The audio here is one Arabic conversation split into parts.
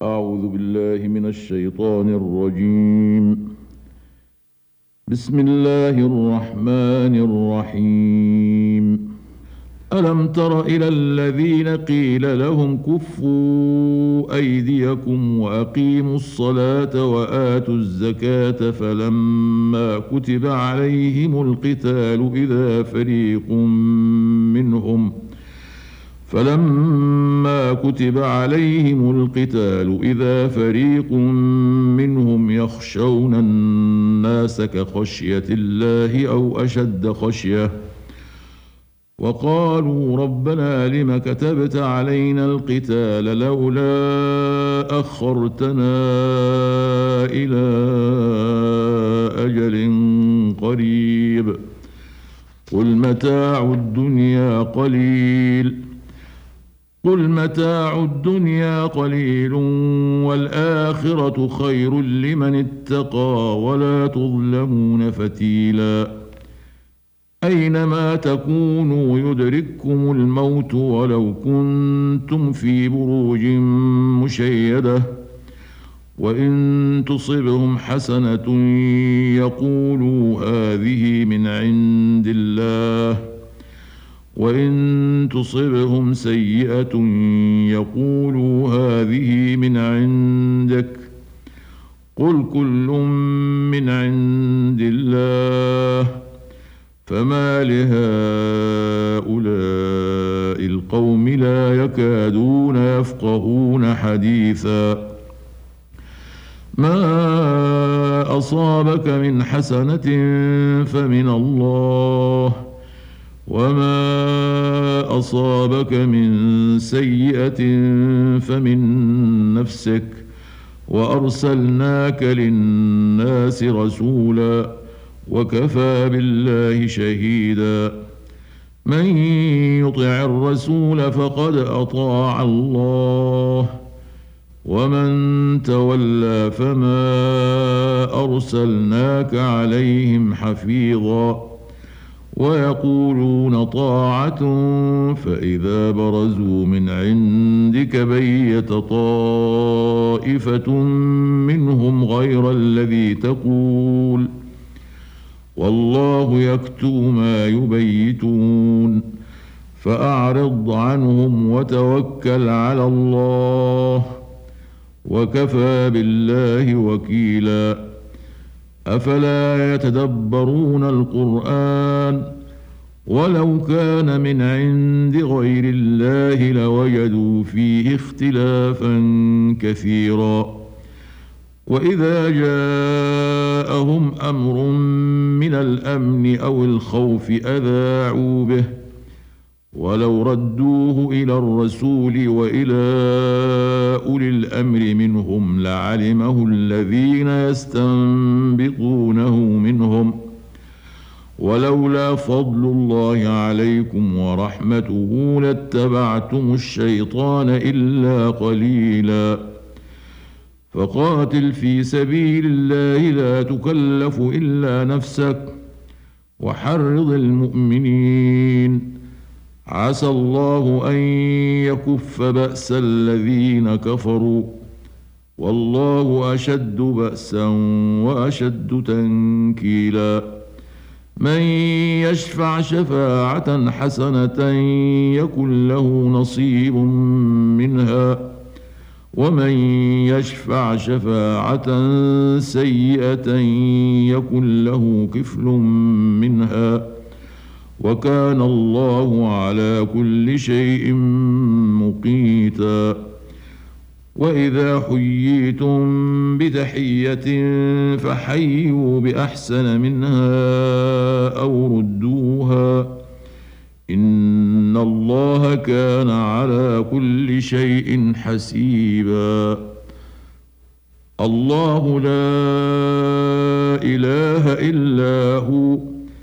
أعوذ بالله من الشيطان الرجيم. بسم الله الرحمن الرحيم. ألم تر إلى الذين قيل لهم كفوا أيديكم وأقيموا الصلاة وآتوا الزكاة فلما كتب عليهم القتال إذا فريق منهم يخشون الناس كخشية الله أو أشد خشية وقالوا ربنا لم كتبت علينا القتال لولا أخرتنا إلى أجل قريب قل متاع الدنيا قليل والآخرة خير لمن اتقى ولا تظلمون فتيلا أينما تكونوا يدرككم الموت ولو كنتم في بروج مشيدة وإن تصبهم حسنة يقولوا هذه من عند الله وإن تصبهم سيئة يقولوا هذه من عندك قل كل من عند الله فما لهؤلاء القوم لا يكادون يفقهون حديثا ما أصابك من حسنة فمن الله وما أصابك من سيئة فمن نفسك وأرسلناك للناس رسولا وكفى بالله شهيدا من يطع الرسول فقد أطاع الله ومن تولى فما أرسلناك عليهم حفيظا ويقولون طاعة فإذا برزوا من عندك بيت طائفة منهم غير الذي تقول والله يكتب ما يبيتون فأعرض عنهم وتوكل على الله وكفى بالله وكيلا أفلا يتدبرون القرآن ولو كان من عند غير الله لوجدوا فيه اختلافا كثيرا وإذا جاءهم أمر من الأمن أو الخوف أذاعوا به ولو ردوه إلى الرسول وإلى أولي الأمر منهم لعلمه الذين يستنبطونه منهم ولولا فضل الله عليكم ورحمته لاتبعتم الشيطان إلا قليلا فقاتل في سبيل الله لا تكلف إلا نفسك وحرض المؤمنين عسى الله أن يكف بأس الذين كفروا والله أشد بأسا وأشد تنكيلا من يشفع شفاعة حسنة يكن له نصيب منها ومن يشفع شفاعة سيئة يكن له كفل منها وكان الله على كل شيء مقيتا وإذا حييتم بتحية فحيوا بأحسن منها أو ردوها إن الله كان على كل شيء حسيبا الله لا إله إلا هو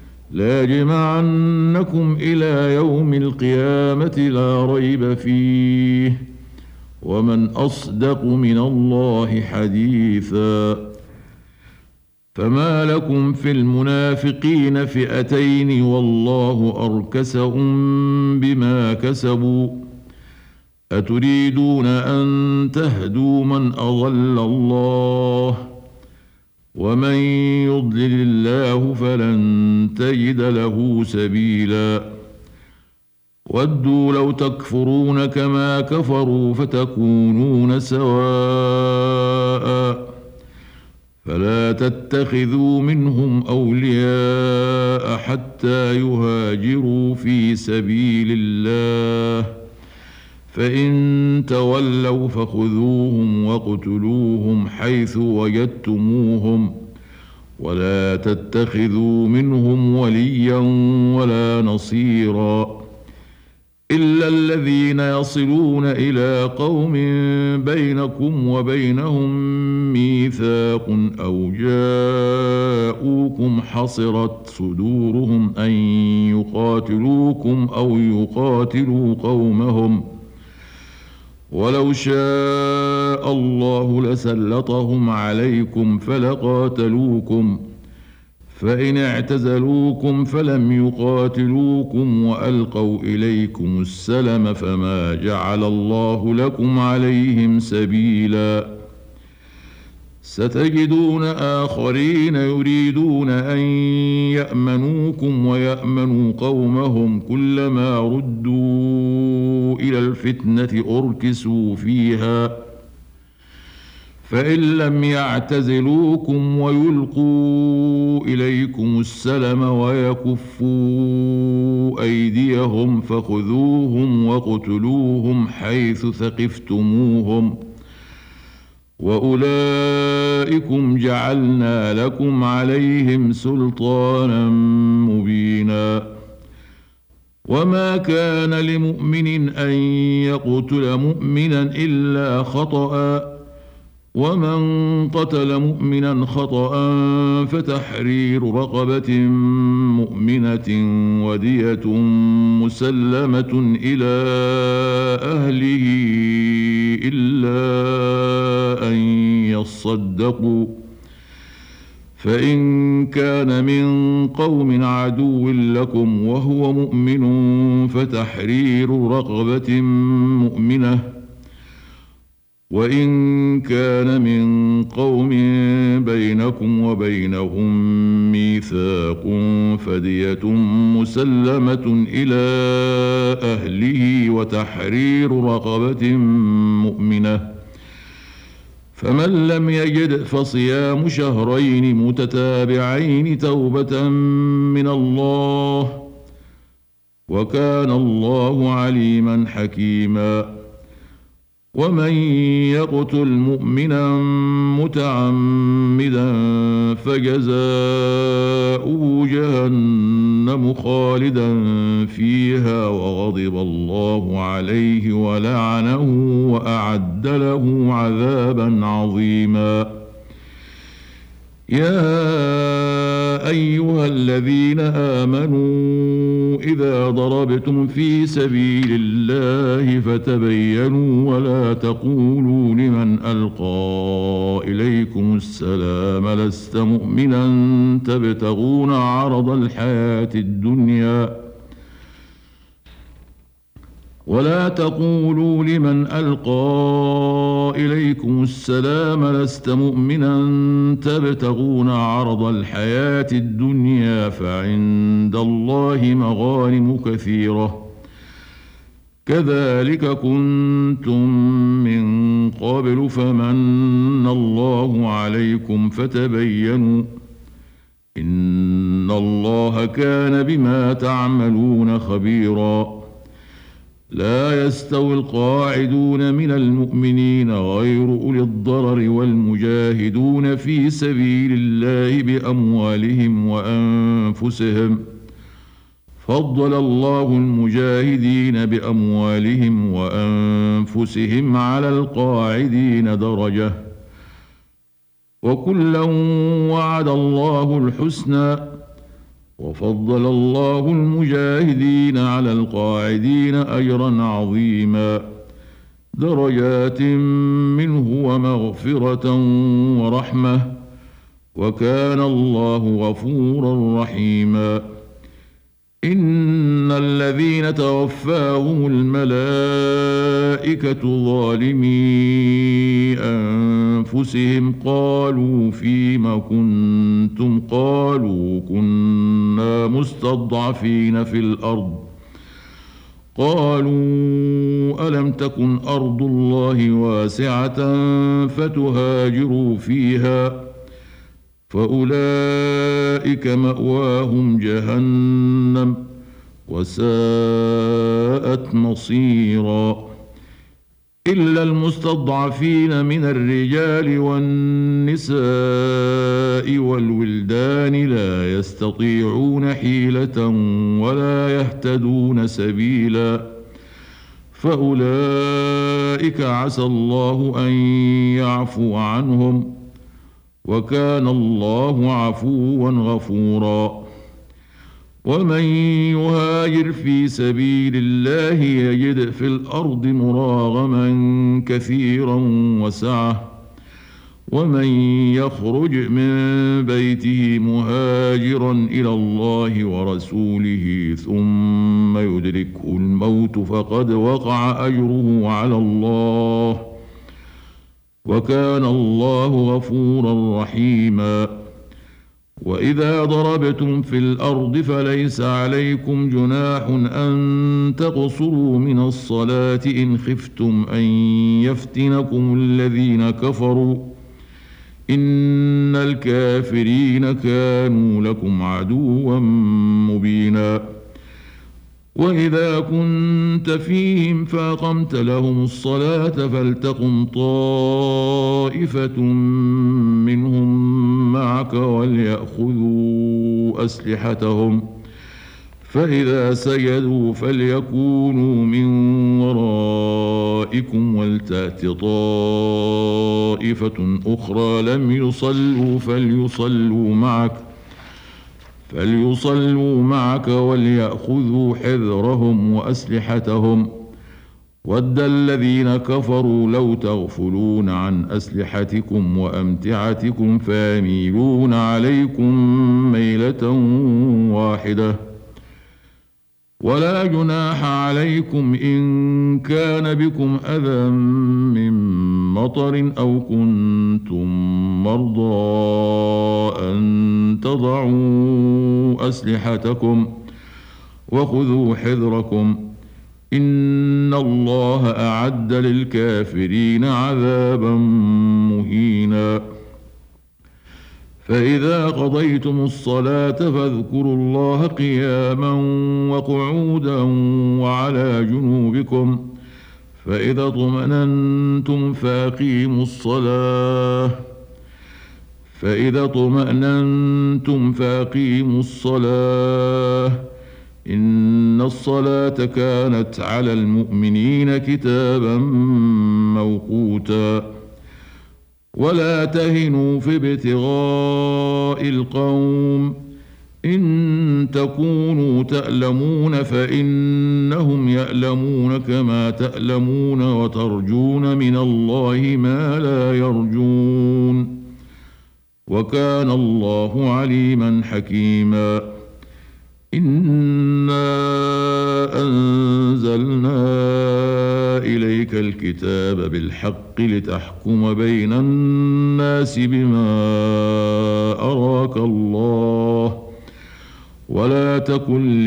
ليجمعنكم إلى يوم القيامة لا ريب فيه ومن أصدق من الله حديثا فما لكم في المنافقين فئتين والله أركسهم بما كسبوا أتريدون أن تهدوا من أضل الله ومن يضلل الله فلن تجد له سبيلا ودوا لو تكفرون كما كفروا فتكونون سواء فلا تتخذوا منهم أولياء حتى يهاجروا في سبيل الله فإن تولوا فخذوهم واقتلوهم حيث وجدتموهم ولا تتخذوا منهم وليا ولا نصيرا إلا الذين يصلون إلى قوم بينكم وبينهم ميثاق أو جاءوكم حصرت صدورهم أن يقاتلوكم أو يقاتلوا قومهم ولو شاء الله لسلطهم عليكم فلقاتلوكم فإن اعتزلوكم فلم يقاتلوكم وألقوا إليكم السلم فما جعل الله لكم عليهم سبيلا ستجدون آخرين يريدون أن يأمنوكم ويأمنوا قومهم كلما ردوا إلى الفتنة أركسوا فيها فإن لم يعتزلوكم ويلقوا إليكم السلم ويكفوا أيديهم فخذوهم واقتلوهم حيث ثقفتموهم وأولئكم جعلنا لكم عليهم سلطانا مبينا وما كان لمؤمن أن يقتل مؤمنا إلا خطأ ومن قتل مؤمنا خطأ فتحرير رقبة مؤمنة ودية مسلمة إلى أهله إلا أن يصدقوا فإن كان من قوم عدو لكم وهو مؤمن فتحرير رقبة مؤمنة وإن كان من قوم بينكم وبينهم ميثاق فدية مسلمة إلى أهله وتحرير رقبة مؤمنة فمن لم يجد فصيام شهرين متتابعين توبة من الله وكان الله عليما حكيما ومن يقتل مؤمنا متعمدا فجزاؤه جهنم خالدا فيها وغضب الله عليه ولعنه وأعد له عذابا عظيما يا أيها الذين آمنوا إذا ضربتم في سبيل الله فتبينوا ولا تقولوا لمن ألقى إليكم السلام لست مؤمنا تبتغون عرض الحياة الدنيا ولا تقولوا لمن ألقى إليكم السلام لست مؤمنا تبتغون عرض الحياة الدنيا فعند الله مغانم كثيرة كذلك كنتم من قبل فمن الله عليكم فتبينوا إن الله كان بما تعملون خبيرا لا يستوي القاعدون من المؤمنين غير أولي الضرر والمجاهدون في سبيل الله بأموالهم وأنفسهم فضل الله المجاهدين بأموالهم وأنفسهم على القاعدين درجة وكلا وعد الله الحسنى وفضل الله المجاهدين على القاعدين أجرا عظيما درجات منه ومغفرة ورحمة وكان الله غفورا رحيما إن الذين توفاهم الملائكة ظالمي أنفسهم قالوا فيم كنتم قالوا كنا مستضعفين في الأرض قالوا ألم تكن أرض الله واسعة فتهاجروا فيها فأولئك مأواهم جهنم وساءت مصيرا إلا المستضعفين من الرجال والنساء والولدان لا يستطيعون حيلة ولا يهتدون سبيلا فأولئك عسى الله أن يعفو عنهم وكان الله عفوا غفورا ومن يهاجر في سبيل الله يجد في الأرض مراغما كثيرا وسعة ومن يخرج من بيته مهاجرا إلى الله ورسوله ثم يدركه الموت فقد وقع أجره على الله وكان الله غفورا رحيما وإذا ضربتم في الأرض فليس عليكم جناح أن تقصروا من الصلاة إن خفتم أن يفتنكم الذين كفروا إن الكافرين كانوا لكم عدوا مبينا وإذا كنت فيهم فأقمت لهم الصلاة فلتقم طائفة منهم معك وليأخذوا أسلحتهم فإذا سجدوا فليكونوا من ورائكم ولتأت طائفة أخرى لم يصلوا فليصلوا معك وليأخذوا حذرهم وأسلحتهم ود الذين كفروا لو تغفلون عن أسلحتكم وأمتعتكم فيميلون عليكم ميلة واحدة ولا جناح عليكم إن كان بكم أذى من مطر أو كنتم مرضى أن تضعوا أسلحتكم وخذوا حذركم إن الله أعد للكافرين عذابا مهينا فإذا قضيتم الصلاة فاذكروا الله قياما وقعودا وعلى جنوبكم فإذا اطمأننتم فأقيموا الصلاة إن الصلاة كانت على المؤمنين كتابا موقوتا ولا تهنوا في ابتغاء القوم إن تكونوا تألمون فإنهم يألمون كما تألمون وترجون من الله ما لا يرجون وكان الله عليما حكيما إنا أنزلنا إليك الكتاب بالحق لتحكم بين الناس بما أراك الله ولا تكن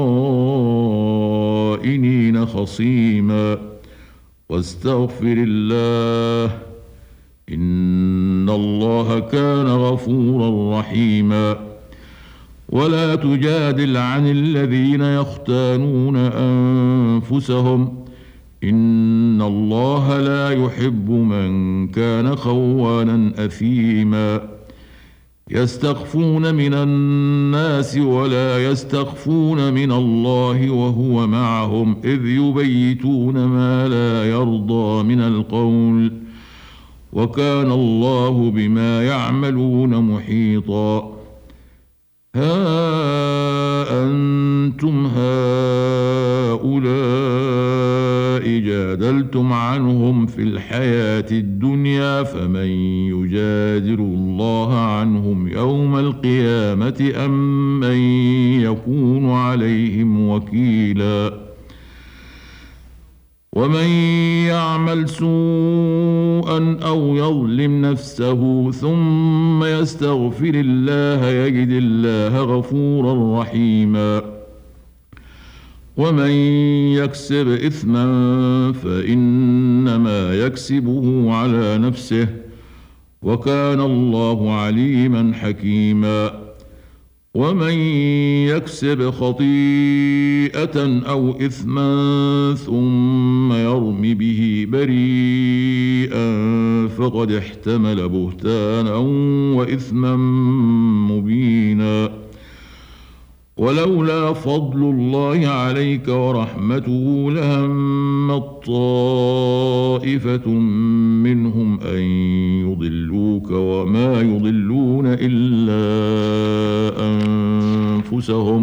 للخائنين خصيما واستغفر الله إن الله كان غفورا رحيما ولا تجادل عن الذين يختانون أنفسهم إن الله لا يحب من كان خوانا أثيما يستخفون من الناس ولا يستخفون من الله وهو معهم إذ يبيتون ما لا يرضى من القول وكان الله بما يعملون محيطا ها أنتم هؤلاء جادلتم عنهم في الحياة الدنيا فمن يجادل الله عنهم يوم القيامة أم من يكون عليهم وكيلا ومن يعمل سوءا أو يظلم نفسه ثم يستغفر الله يجد الله غفورا رحيما ومن يكسب إثما فإنما يكسبه على نفسه وكان الله عليما حكيما ومن يكسب خطيئة أو إثما ثم يرم به بريئا فقد احتمل بهتانا وإثما مبينا ولولا فضل الله عليك ورحمته لهمت طائفة منهم أن يضلوك وما يضلون إلا أنفسهم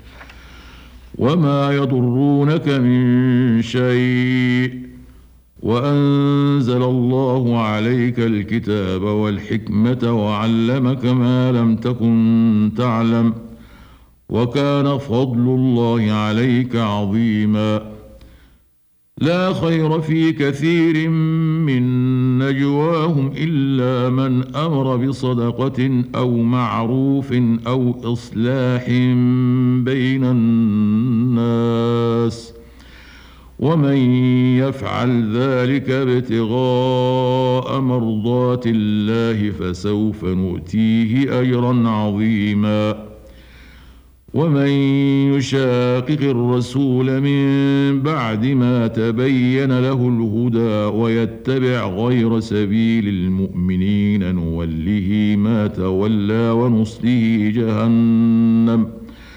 وما يضرونك من شيء وأنزل الله عليك الكتاب والحكمة وعلمك ما لم تكن تعلم وكان فضل الله عليك عظيما لا خير في كثير من نجواهم إلا من أمر بصدقة أو معروف أو إصلاح بين الناس ومن يفعل ذلك ابتغاء مرضات الله فسوف نؤتيه أجرا عظيما ومن يشاقق الرسول من بعد ما تبين له الهدى ويتبع غير سبيل المؤمنين نوله ما تولى ونصله جهنم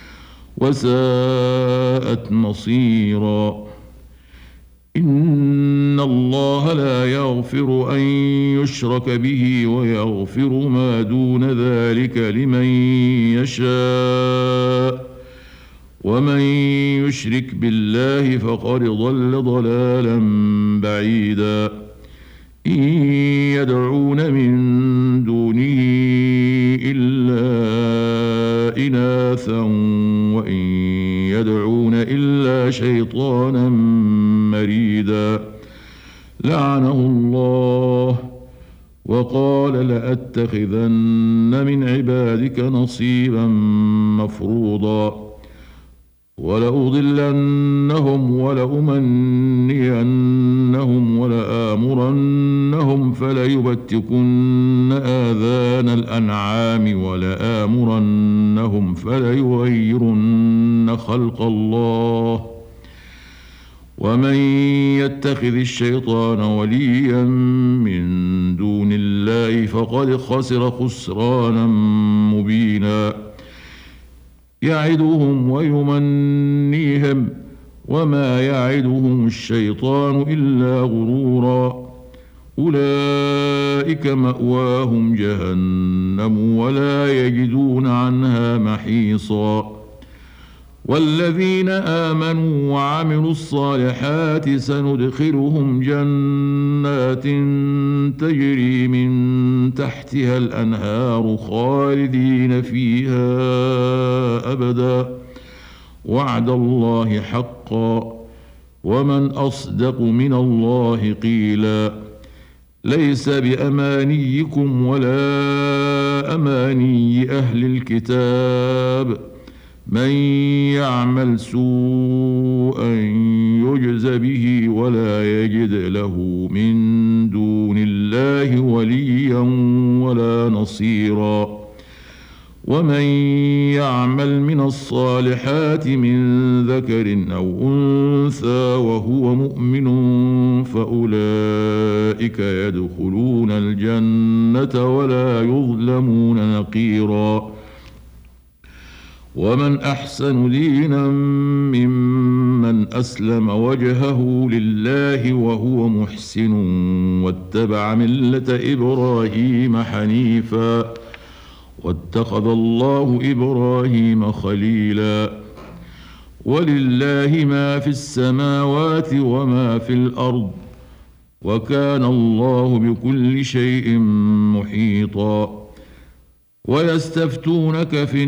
وساءت مصيرا إن الله لا يغفر أن يشرك به ويغفر ما دون ذلك لمن يشاء ومن يشرك بالله فقد ضل ضلالا بعيدا إن يدعون من دونه إلا إناثا وإن يدعون إلا شيطانا مريدا لعنه الله وقال لأتخذن من عبادك نصيبا مفروضا ولأضلنهم ولأمنينهم ولآمرنهم فليبتكن آذان الأنعام ولآمرنهم فليغيرن خلق الله ومن يتخذ الشيطان وليا من دون الله فقد خسر خسرانا مبينا يعدهم ويمنيهم وما يعدهم الشيطان إلا غرورا أولئك مأواهم جهنم ولا يجدون عنها محيصا والذين آمنوا وعملوا الصالحات سندخلهم جنات تجري من تحتها الأنهار خالدين فيها أبدا وعد الله حقا ومن أصدق من الله قيلا ليس بأمانيكم ولا أماني أهل الكتاب من يعمل سوءا يجز به ولا يجد له من دون الله وليا ولا نصيرا ومن يعمل من الصالحات من ذكر أو أنثى وهو مؤمن فأولئك يدخلون الجنة ولا يظلمون نقيرا ومن أحسن دينا ممن أسلم وجهه لله وهو محسن واتبع ملة إبراهيم حنيفا واتخذ الله إبراهيم خليلا ولله ما في السماوات وما في الأرض وكان الله بكل شيء محيطا. ويستفتونك في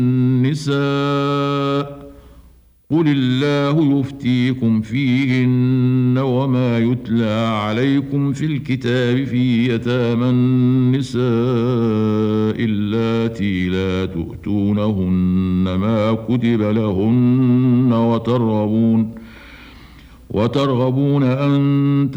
النساء قل الله يفتيكم فيهن وما يتلى عليكم في الكتاب في يتامى النساء اللاتي لا تؤتونهن ما كتب لهن وترغبون أن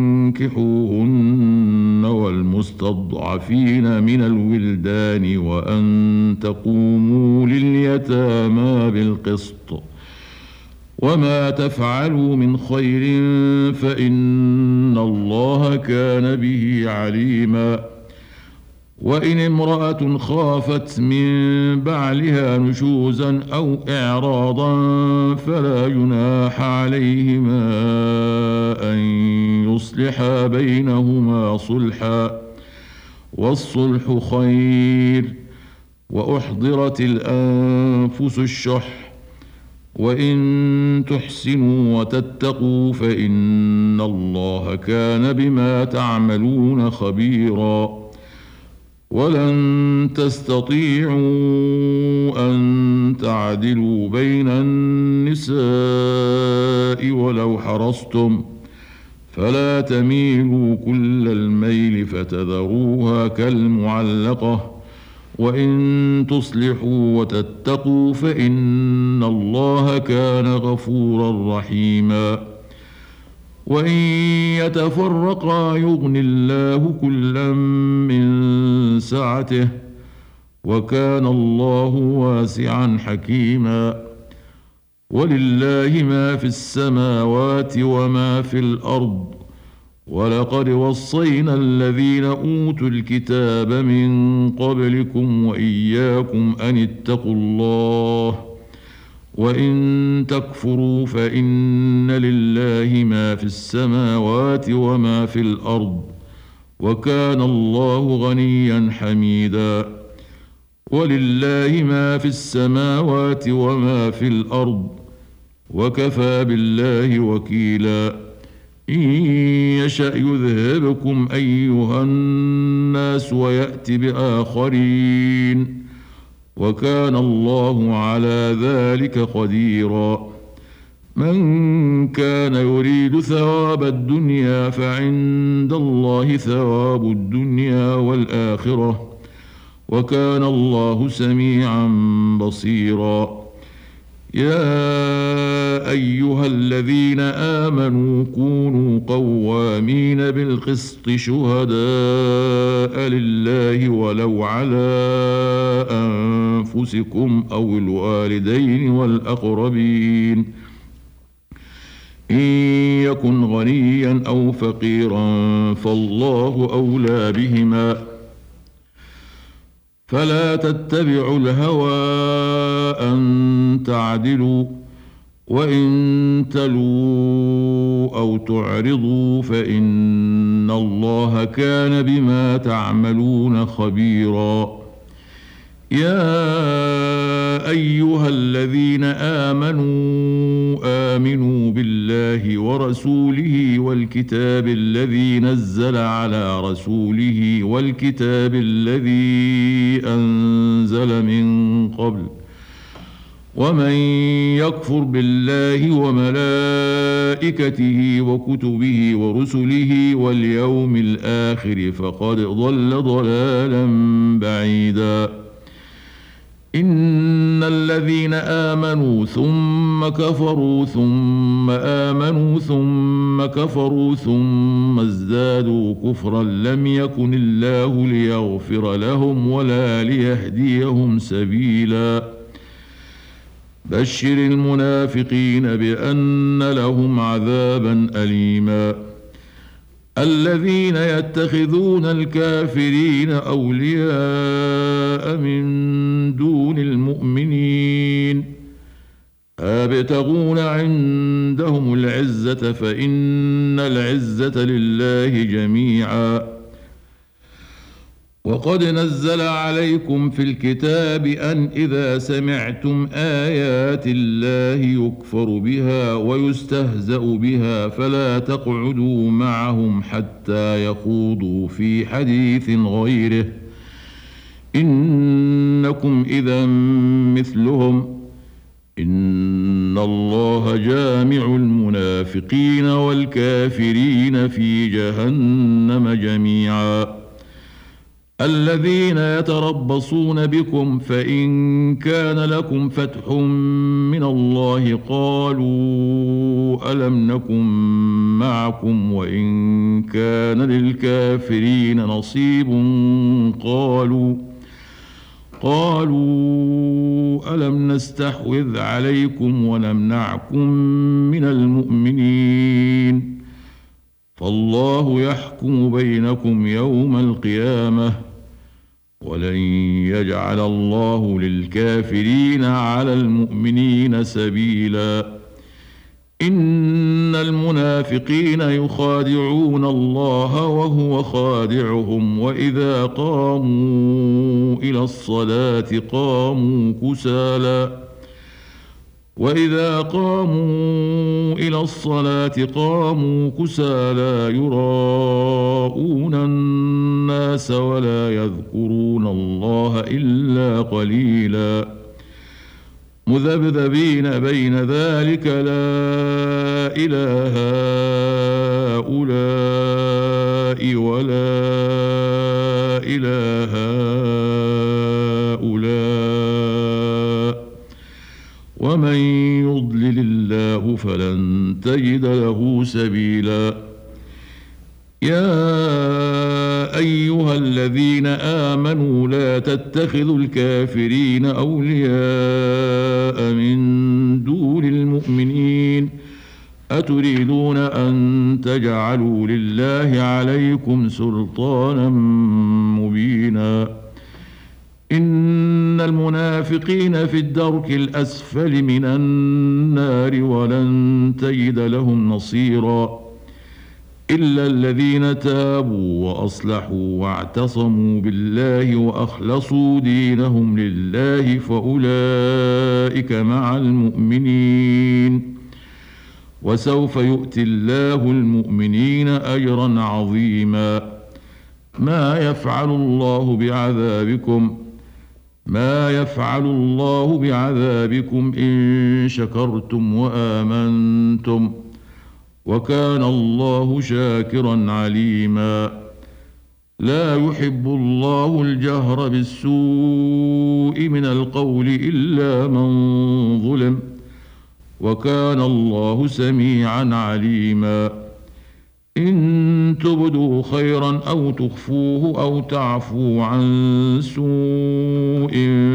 تنكحوهن والمستضعفين من الولدان وأن تقوموا لليتامى بالقسط وما تفعلوا من خير فإن الله كان به عليما. وإن امرأة خافت من بعلها نشوزا أو إعراضا فلا جناح عليهما أن يصلحا بينهما صلحا والصلح خير. وأحضرت الأنفس الشح وإن تحسنوا وتتقوا فإن الله كان بما تعملون خبيرا. ولن تستطيعوا أن تعدلوا بين النساء ولو حرصتم فلا تميلوا كل الميل فتذروها كالمعلقة وإن تصلحوا وتتقوا فإن الله كان غفورا رحيما. وإن يتفرقا يغن الله كلا من سعته وكان الله واسعا حكيما. ولله ما في السماوات وما في الأرض ولقد وصينا الذين أوتوا الكتاب من قبلكم وإياكم أن اتقوا الله وإن تكفروا فإن لله ما في السماوات وما في الأرض وكان الله غنيا حميدا. ولله ما في السماوات وما في الأرض وكفى بالله وكيلا. إن يشأ يذهبكم أيها الناس ويأت بآخرين وكان الله على ذلك قديرا. من كان يريد ثواب الدنيا فعند الله ثواب الدنيا والآخرة وكان الله سميعا بصيرا. يا أيها الذين آمنوا كونوا قوامين بالقسط شهداء لله ولو على أنفسكم أو الوالدين والأقربين إن يكن غنيا أو فقيرا فالله أولى بهما فلا تتبعوا الهوى أن تعدلوا وإن تلوا أو تعرضوا فإن الله كان بما تعملون خبيرا. يا أيها الذين آمنوا بالله ورسوله والكتاب الذي نزل على رسوله والكتاب الذي أنزل من قبل ومن يكفر بالله وملائكته وكتبه ورسله واليوم الآخر فقد ضل ضلالا بعيدا. إن الذين آمنوا ثم كفروا ثم آمنوا ثم كفروا ثم ازدادوا كفرا لم يكن الله ليغفر لهم ولا ليهديهم سبيلا. بشر المنافقين بأن لهم عذابا أليما. الذين يتخذون الكافرين أولياء من دون المؤمنين أبتغون عندهم العزة فإن العزة لله جميعا. وقد نزل عليكم في الكتاب أن إذا سمعتم آيات الله يكفر بها ويستهزأ بها فلا تقعدوا معهم حتى يخوضوا في حديث غيره إنكم إذا مثلهم إن الله جامع المنافقين والكافرين في جهنم جميعا الذين يتربصون بكم فإن كان لكم فتح من الله قالوا ألم نكن معكم وإن كان للكافرين نصيب قالوا ألم نستحوذ عليكم ونمنعكم من المؤمنين فالله يحكم بينكم يوم القيامة ولن يجعل الله للكافرين على المؤمنين سبيلا إن المنافقين يخادعون الله وهو خادعهم وإذا قاموا إلى الصلاة قاموا كسالى يراءون الناس ولا يذكرون الله إلا قليلا مذبذبين بين ذلك لا إله هؤلاء ولا إله هؤلاء ومن يضلل الله فلن تجد له سبيلا يا أيها الذين آمنوا لا تتخذوا الكافرين أولياء من دون المؤمنين أتريدون أن تجعلوا لله عليكم سلطانا مبينا إن المنافقين في الدرك الأسفل من النار ولن تجد لهم نصيرا إلا الذين تابوا وأصلحوا واعتصموا بالله وأخلصوا دينهم لله فأولئك مع المؤمنين وسوف يؤتي الله المؤمنين أجرا عظيما ما يفعل الله بعذابكم إن شكرتم وآمنتم وكان الله شاكرا عليما لا يحب الله الجهر بالسوء من القول إلا من ظلم وكان الله سميعا عليما إن تبدوا خيرا أو تخفوه أو تعفوا عن سوء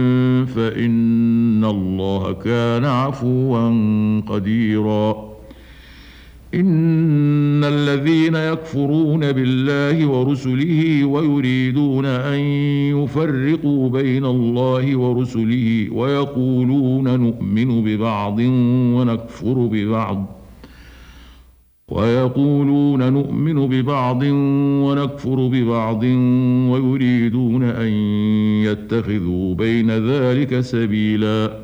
فإن الله كان عفوا قديرا إن الذين يكفرون بالله ورسله ويريدون أن يفرقوا بين الله ورسله ويقولون نؤمن ببعض ونكفر ببعض ويريدون أن يتخذوا بين ذلك سبيلا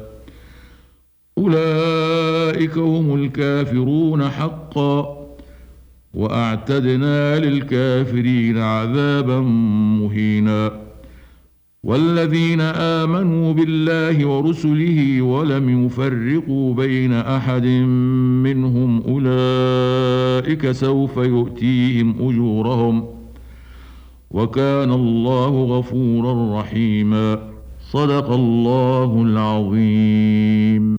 أولئك هم الكافرون حقا وأعتدنا للكافرين عذابا مهينا والذين آمنوا بالله ورسله ولم يفرقوا بين أحد منهم أولئك سوف يؤتيهم أجورهم وكان الله غفورا رحيما صدق الله العظيم.